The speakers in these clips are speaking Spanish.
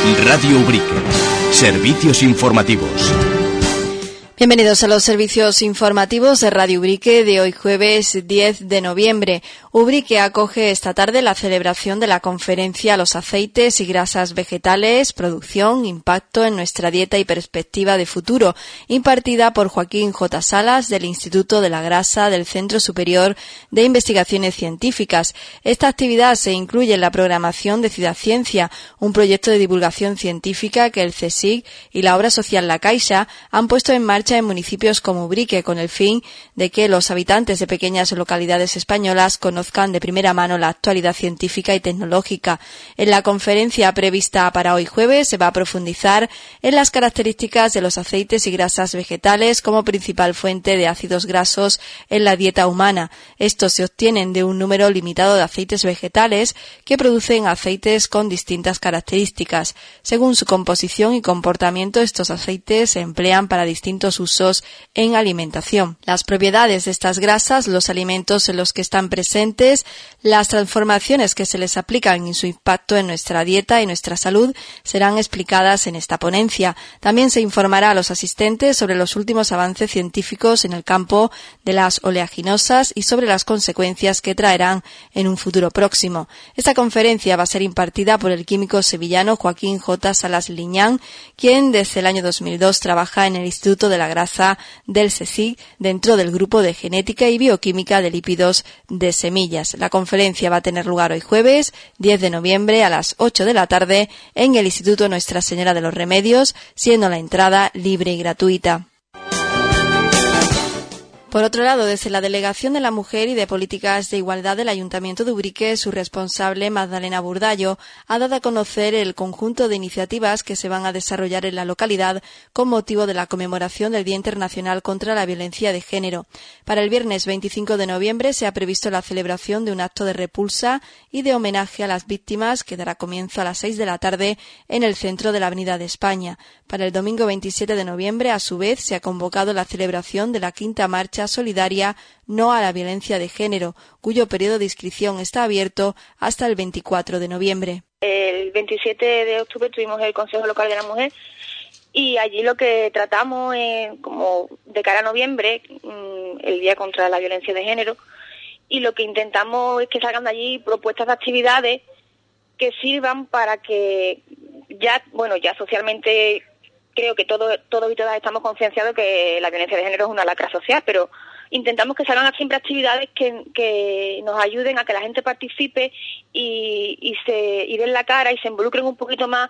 Radio Ubrique. Servicios informativos. Bienvenidos a los servicios informativos de Radio Ubrique de hoy jueves 10 de noviembre. Ubrique acoge esta tarde la celebración de la conferencia Los aceites y grasas vegetales, producción, impacto en nuestra dieta y perspectiva de futuro, impartida por Joaquín J. Salas del Instituto de la Grasa del Centro Superior de Investigaciones Científicas. Esta actividad se incluye en la programación de Ciudad Ciencia, un proyecto de divulgación científica que el CSIC y la obra social La Caixa han puesto en marcha en municipios como Ubrique con el fin de que los habitantes de pequeñas localidades españolas conozcan de primera mano la actualidad científica y tecnológica. En la conferencia prevista para hoy jueves se va a profundizar en las características de los aceites y grasas vegetales como principal fuente de ácidos grasos en la dieta humana. Estos se obtienen de un número limitado de aceites vegetales que producen aceites con distintas características. Según su composición y comportamiento, estos aceites se emplean para distintos usos en alimentación. Las propiedades de estas grasas, los alimentos en los que están presentes, las transformaciones que se les aplican y su impacto en nuestra dieta y nuestra salud serán explicadas en esta ponencia. También se informará a los asistentes sobre los últimos avances científicos en el campo de las oleaginosas y sobre las consecuencias que traerán en un futuro próximo. Esta conferencia va a ser impartida por el químico sevillano Joaquín J. Salas Liñán, quien desde el año 2002 trabaja en el Instituto de la Grasa del CSIC dentro del grupo de genética y bioquímica de lípidos de semillas. La conferencia va a tener lugar hoy jueves 10 de noviembre a las 8 de la tarde en el Instituto Nuestra Señora de los Remedios, siendo la entrada libre y gratuita. Por otro lado, desde la Delegación de la Mujer y de Políticas de Igualdad del Ayuntamiento de Ubrique, su responsable, Magdalena Burdallo, ha dado a conocer el conjunto de iniciativas que se van a desarrollar en la localidad con motivo de la conmemoración del Día Internacional contra la Violencia de Género. Para el viernes 25 de noviembre se ha previsto la celebración de un acto de repulsa y de homenaje a las víctimas que dará comienzo a las 6 de la tarde en el centro de la Avenida de España. Para el domingo 27 de noviembre, a su vez, se ha convocado la celebración de la quinta marcha solidaria No a la Violencia de Género, cuyo periodo de inscripción está abierto hasta el 24 de noviembre. El 27 de octubre tuvimos el Consejo Local de la Mujer y allí lo que tratamos, como de cara a noviembre, el Día contra la Violencia de Género, y lo que intentamos es que salgan de allí propuestas de actividades que sirvan para que ya socialmente creo que todos y todas estamos concienciados que la violencia de género es una lacra social, pero intentamos que salgan siempre actividades que nos ayuden a que la gente participe y den la cara y se involucren un poquito más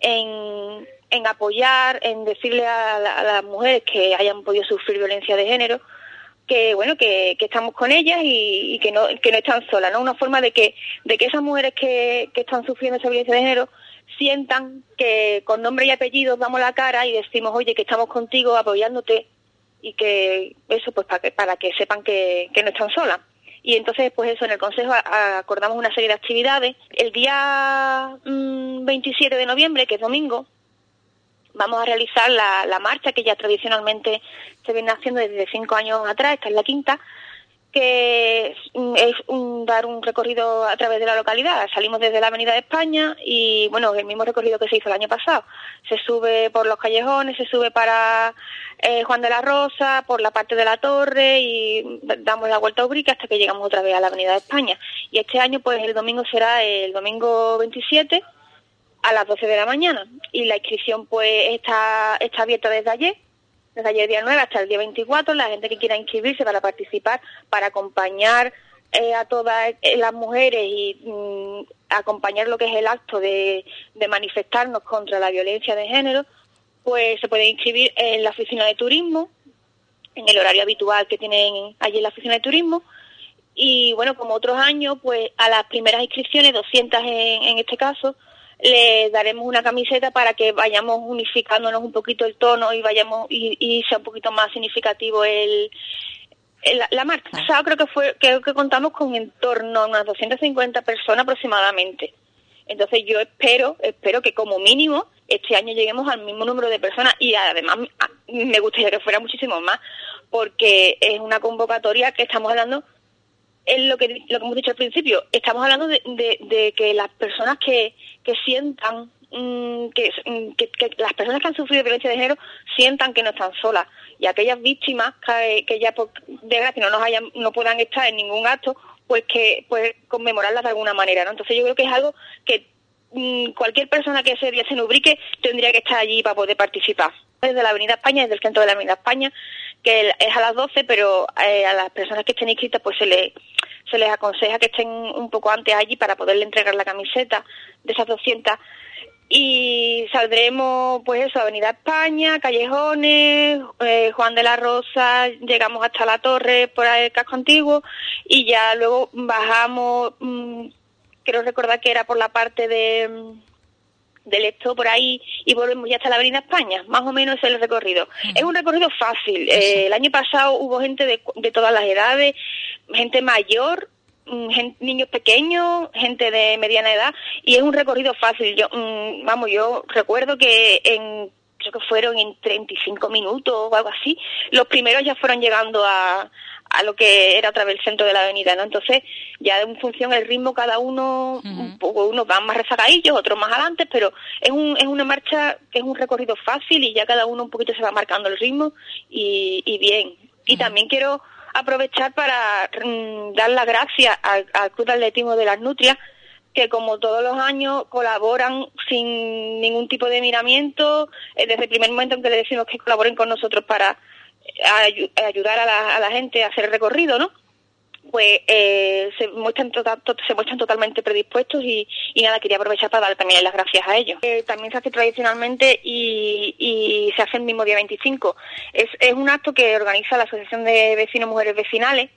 en apoyar, en decirle a las mujeres que hayan podido sufrir violencia de género que estamos con ellas y que no están solas, ¿no? Una forma de que esas mujeres que están sufriendo esa violencia de género sientan que con nombre y apellido damos la cara y decimos, oye, que estamos contigo apoyándote y que eso pues para que sepan que no están solas. Y entonces pues eso, en el Consejo acordamos una serie de actividades. El día 27 de noviembre, que es domingo, vamos a realizar la marcha que ya tradicionalmente se viene haciendo desde 5 años atrás, esta es la quinta, que es dar un recorrido a través de la localidad. Salimos desde la Avenida de España y, bueno, el mismo recorrido que se hizo el año pasado. Se sube por los callejones, se sube para Juan de la Rosa, por la parte de la Torre y damos la vuelta a Ubrique hasta que llegamos otra vez a la Avenida de España. Y este año, pues, el domingo será el domingo 27 a las 12 de la mañana. Y la inscripción, pues, está abierta desde ayer día 9 hasta el día 24, la gente que quiera inscribirse para participar, para acompañar a todas las mujeres y acompañar lo que es el acto de manifestarnos contra la violencia de género, pues se puede inscribir en la oficina de turismo, en el horario habitual que tienen allí en la oficina de turismo. Y bueno, como otros años, pues a las primeras inscripciones, 200 en este caso, le daremos una camiseta para que vayamos unificándonos un poquito el tono y sea un poquito más significativo la marcha. O sea, creo que contamos con en torno a unas 250 personas aproximadamente. Entonces yo espero que como mínimo este año lleguemos al mismo número de personas y además me gustaría que fuera muchísimo más, porque es una convocatoria que estamos hablando, es lo que hemos dicho al principio, estamos hablando de que las personas que sientan que las personas que han sufrido violencia de género sientan que no están solas, y aquellas víctimas que ya por desgracia no puedan estar en ningún acto, pues conmemorarlas de alguna manera, ¿no? Entonces yo creo que es algo que cualquier persona que ese día se en Ubrique tendría que estar allí para poder participar. Desde la Avenida España, desde el centro de la Avenida España, que es a las 12, pero a las personas que estén inscritas pues se les aconseja que estén un poco antes allí para poderle entregar la camiseta de esas 200. Y saldremos, pues eso, Avenida España, Callejones, Juan de la Rosa, llegamos hasta la Torre, por el casco antiguo, y ya luego bajamos, quiero recordar que era por la parte del Esto, por ahí, y volvemos ya hasta la Avenida España. Más o menos es el recorrido. Es un recorrido fácil. El año pasado hubo gente de todas las edades, gente mayor, niños pequeños, gente de mediana edad, y es un recorrido fácil. Yo recuerdo que creo que fueron en 35 minutos o algo así. Los primeros ya fueron llegando a lo que era otra vez el centro de la avenida, ¿no? Entonces, ya en función del ritmo, cada uno, un poco, unos van más rezagadillos, otros más adelante, pero es una marcha que es un recorrido fácil, y ya cada uno un poquito se va marcando el ritmo, y bien. Y también quiero aprovechar para dar las gracias al Club de Atletismo de las Nutrias, que como todos los años colaboran sin ningún tipo de miramiento, desde el primer momento en que le decimos que colaboren con nosotros para ayudar a la gente a hacer el recorrido, ¿no? Pues se muestran totalmente predispuestos, y nada, quería aprovechar para dar también las gracias a ellos. También se hace tradicionalmente y se hace el mismo día 25. Es un acto que organiza la Asociación de Vecinos Mujeres Vecinales,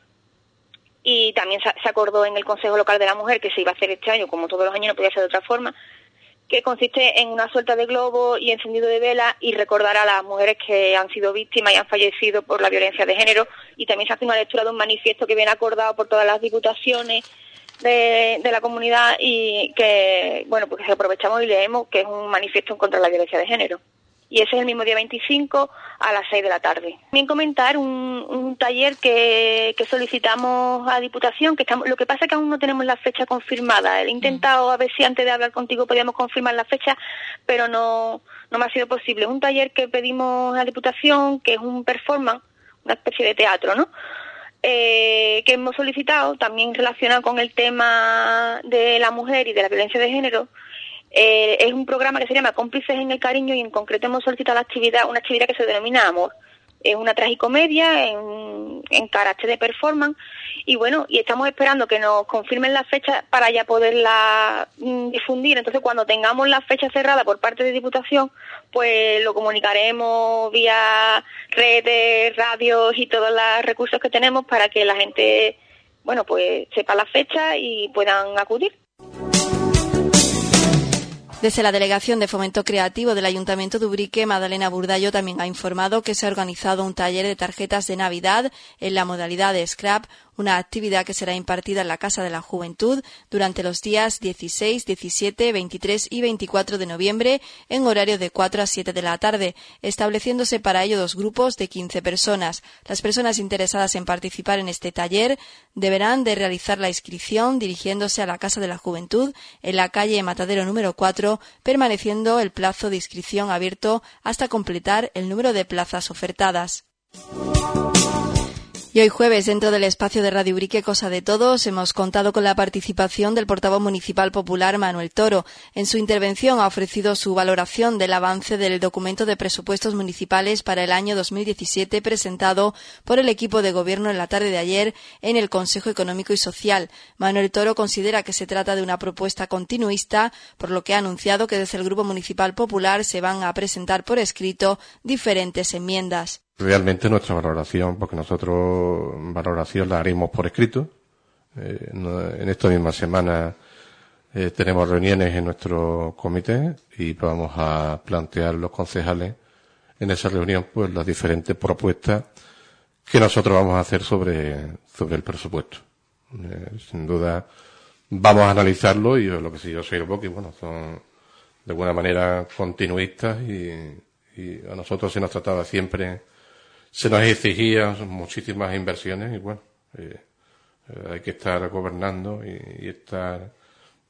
y también se acordó en el Consejo Local de la Mujer que se iba a hacer este año, como todos los años, no podía ser de otra forma, que consiste en una suelta de globos y encendido de velas, y recordar a las mujeres que han sido víctimas y han fallecido por la violencia de género. Y también se hace una lectura de un manifiesto que viene acordado por todas las diputaciones de la comunidad, y que, bueno, pues aprovechamos y leemos, que es un manifiesto en contra de la violencia de género. Y ese es el mismo día 25 a las 6 de la tarde. También comentar un taller que solicitamos a Diputación, lo que pasa es que aún no tenemos la fecha confirmada. He intentado a ver si antes de hablar contigo podíamos confirmar la fecha, pero no me ha sido posible. Es un taller que pedimos a Diputación, que es un performance, una especie de teatro, ¿no? Que hemos solicitado, también relacionado con el tema de la mujer y de la violencia de género. Es un programa que se llama Cómplices en el Cariño, y en concreto hemos solicitado una actividad que se denomina Amor. Es una tragicomedia en carácter de performance, y bueno, y estamos esperando que nos confirmen la fecha para ya poderla difundir. Entonces, cuando tengamos la fecha cerrada por parte de Diputación, pues lo comunicaremos vía redes, radios y todos los recursos que tenemos para que la gente, bueno, pues sepa la fecha y puedan acudir. Desde la Delegación de Fomento Creativo del Ayuntamiento de Ubrique, Madalena Burdallo también ha informado que se ha organizado un taller de tarjetas de Navidad en la modalidad de Scrap, una actividad que será impartida en la Casa de la Juventud durante los días 16, 17, 23 y 24 de noviembre en horario de 4 a 7 de la tarde, estableciéndose para ello 2 grupos de 15 personas. Las personas interesadas en participar en este taller deberán de realizar la inscripción dirigiéndose a la Casa de la Juventud en la calle Matadero número 4, permaneciendo el plazo de inscripción abierto hasta completar el número de plazas ofertadas. Y hoy jueves, dentro del espacio de Radio Ubrique Cosa de Todos, hemos contado con la participación del portavoz municipal popular Manuel Toro. En su intervención ha ofrecido su valoración del avance del documento de presupuestos municipales para el año 2017 presentado por el equipo de gobierno en la tarde de ayer en el Consejo Económico y Social. Manuel Toro considera que se trata de una propuesta continuista, por lo que ha anunciado que desde el Grupo Municipal Popular se van a presentar por escrito diferentes enmiendas. Realmente nuestra valoración, porque nosotros valoración la haremos por escrito. En esta misma semana tenemos reuniones en nuestro comité y vamos a plantear los concejales en esa reunión pues las diferentes propuestas que nosotros vamos a hacer sobre el presupuesto. Sin duda vamos a analizarlo, y lo que sí yo soy que bueno, son de alguna manera continuistas, y a nosotros se nos trataba siempre, se nos exigía muchísimas inversiones, y bueno, hay que estar gobernando y estar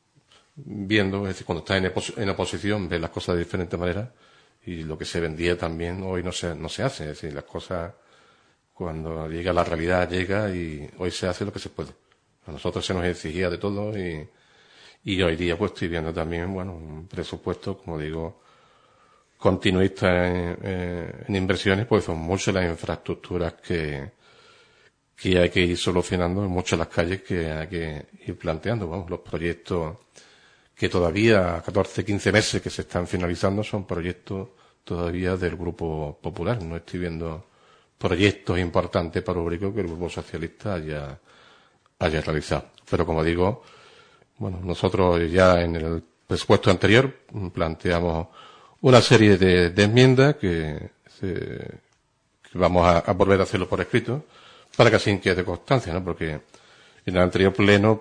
viendo, es decir, cuando estás en oposición ves las cosas de diferentes maneras y lo que se vendía también hoy no se hace, es decir, las cosas cuando llega la realidad llega y hoy se hace lo que se puede. A nosotros se nos exigía de todo y hoy día pues estoy viendo también, bueno, un presupuesto, como digo, continuista en inversiones, pues son muchas las infraestructuras que hay que ir solucionando, muchas las calles que hay que ir planteando. Vamos, los proyectos que todavía a 14, 15 meses que se están finalizando son proyectos todavía del Grupo Popular. No estoy viendo proyectos importantes para Ubrique que el Grupo Socialista haya realizado. Pero como digo, bueno, nosotros ya en el presupuesto anterior planteamos una serie de enmiendas que vamos a volver a hacerlo por escrito para que así quede constancia, ¿no? Porque en el anterior pleno,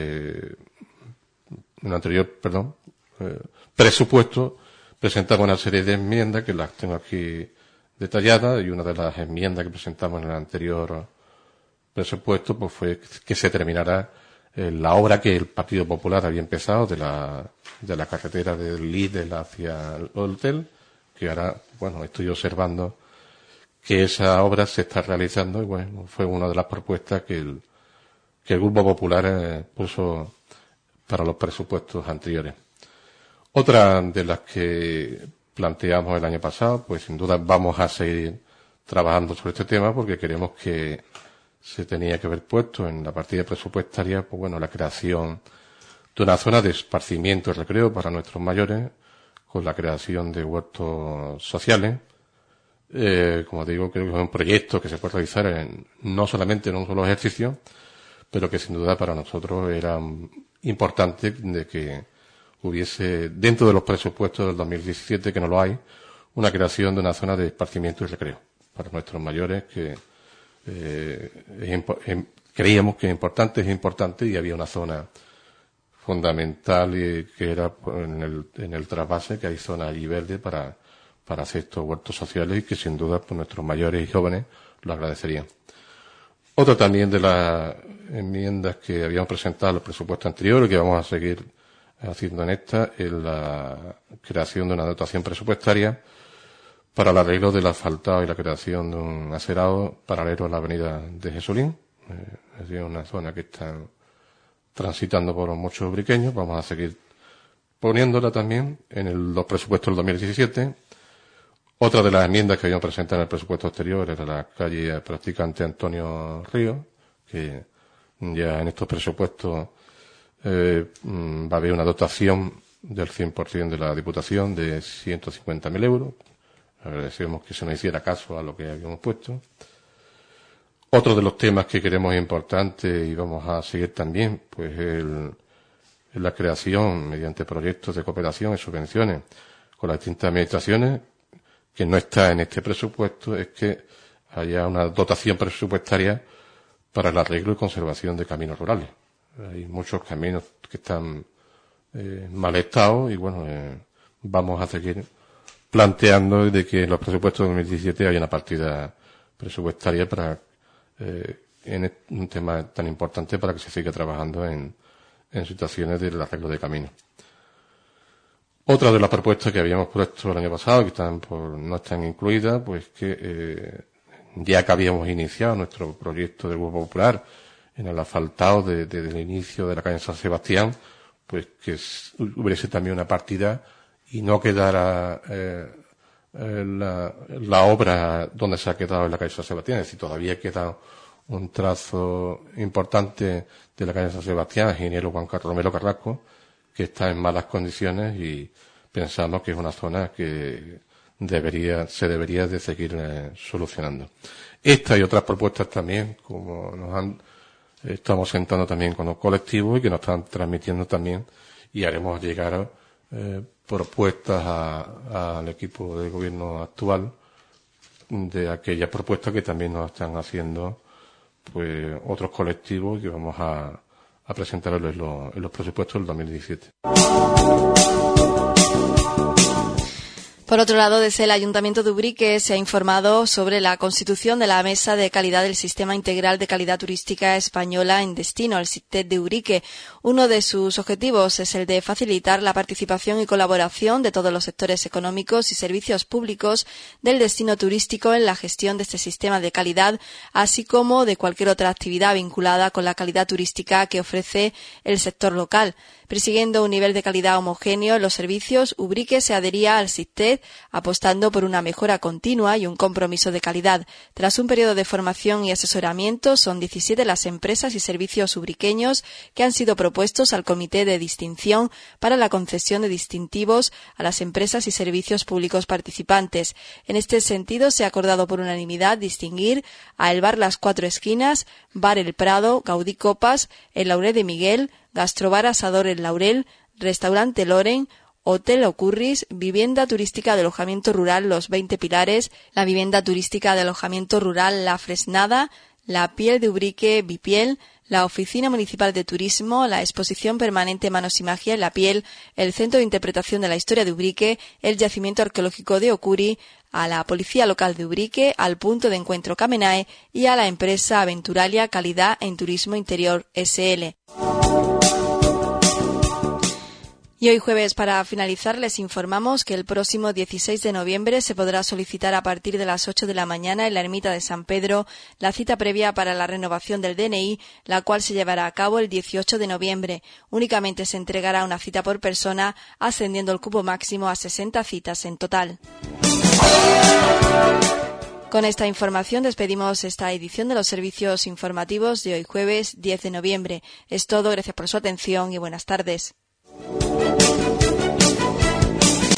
presupuesto, presentamos una serie de enmiendas que las tengo aquí detalladas, y una de las enmiendas que presentamos en el anterior presupuesto pues fue que se terminara la obra que el Partido Popular había empezado de la carretera del Lidl hacia el hotel, que ahora, bueno, estoy observando que esa obra se está realizando y bueno, fue una de las propuestas que el Grupo Popular puso para los presupuestos anteriores. Otra de las que planteamos el año pasado, pues sin duda vamos a seguir trabajando sobre este tema porque queremos que se tenía que haber puesto en la partida presupuestaria, pues bueno, la creación de una zona de esparcimiento y recreo para nuestros mayores, con la creación de huertos sociales. Como digo, creo que es un proyecto que se puede realizar no solamente en un solo ejercicio, pero que sin duda para nosotros era importante de que hubiese, dentro de los presupuestos del 2017, que no lo hay, una creación de una zona de esparcimiento y recreo para nuestros mayores, que creíamos que es importante y había una zona fundamental y que era en el trasvase, que hay zona allí verde para hacer estos huertos sociales y que sin duda pues, nuestros mayores y jóvenes lo agradecerían. Otra también de las enmiendas que habíamos presentado en los presupuestos anteriores y que vamos a seguir haciendo en esta es la creación de una dotación presupuestaria para el arreglo del asfaltado y la creación de un acerado paralelo a la avenida de Jesulín. Es decir, una zona que está transitando por muchos ubriqueños. Vamos a seguir poniéndola también en los presupuestos del 2017. Otra de las enmiendas que habíamos presentado en el presupuesto anterior era la calle Practicante Antonio Ríos, que ya en estos presupuestos va a haber una dotación del 100% de la Diputación de 150.000 euros. Agradecemos que se nos hiciera caso a lo que habíamos puesto. Otro de los temas que queremos importante y vamos a seguir también, pues es la creación mediante proyectos de cooperación y subvenciones con las distintas administraciones, que no está en este presupuesto, es que haya una dotación presupuestaria para el arreglo y conservación de caminos rurales. Hay muchos caminos que están mal estados y bueno, vamos a seguir planteando de que en los presupuestos de 2017 haya una partida presupuestaria para en un tema tan importante para que se siga trabajando en situaciones del arreglo de caminos. Otra de las propuestas que habíamos puesto el año pasado, que no están incluidas, pues que ya que habíamos iniciado nuestro proyecto del Grupo Popular en el asfaltado desde el inicio de la calle San Sebastián, pues que hubiese también una partida y no quedara la obra donde se ha quedado en la calle San Sebastián. Es decir, todavía queda un trazo importante de la calle San Sebastián, ingeniero Juan Carlos Romero Carrasco, que está en malas condiciones y pensamos que es una zona que se debería de seguir solucionando. Esta y otras propuestas también, como estamos sentando también con los colectivos y que nos están transmitiendo también, y haremos llegar propuestas al equipo de gobierno actual de aquellas propuestas que también nos están haciendo pues otros colectivos y que vamos a presentarlos en los presupuestos del 2017. Por otro lado, desde el Ayuntamiento de Ubrique se ha informado sobre la constitución de la Mesa de Calidad del Sistema Integral de Calidad Turística Española en Destino, el SICTED de Ubrique. Uno de sus objetivos es el de facilitar la participación y colaboración de todos los sectores económicos y servicios públicos del destino turístico en la gestión de este sistema de calidad, así como de cualquier otra actividad vinculada con la calidad turística que ofrece el sector local. Persiguiendo un nivel de calidad homogéneo en los servicios, Ubrique se adhería al SICTED apostando por una mejora continua y un compromiso de calidad. Tras un periodo de formación y asesoramiento, son 17 las empresas y servicios ubriqueños que han sido propuestos al Comité de Distinción para la concesión de distintivos a las empresas y servicios públicos participantes. En este sentido, se ha acordado por unanimidad distinguir a el Bar Las Cuatro Esquinas, Bar El Prado, Gaudí Copas, el Laurel de Miguel, Gastrobar Asador El Laurel, Restaurante Loren, Hotel Ocurris, Vivienda Turística de Alojamiento Rural Los 20 Pilares, la Vivienda Turística de Alojamiento Rural La Fresnada, la Piel de Ubrique Bipiel, la Oficina Municipal de Turismo, la Exposición Permanente Manos y Magia en la Piel, el Centro de Interpretación de la Historia de Ubrique, el Yacimiento Arqueológico de Ocuri, a la Policía Local de Ubrique, al Punto de Encuentro Camenae y a la empresa Aventuralia Calidad en Turismo Interior S.L. Y hoy jueves, para finalizar, les informamos que el próximo 16 de noviembre se podrá solicitar a partir de las 8 de la mañana en la Ermita de San Pedro la cita previa para la renovación del DNI, la cual se llevará a cabo el 18 de noviembre. Únicamente se entregará una cita por persona, ascendiendo el cupo máximo a 60 citas en total. Con esta información despedimos esta edición de los servicios informativos de hoy jueves 10 de noviembre. Es todo, gracias por su atención y buenas tardes.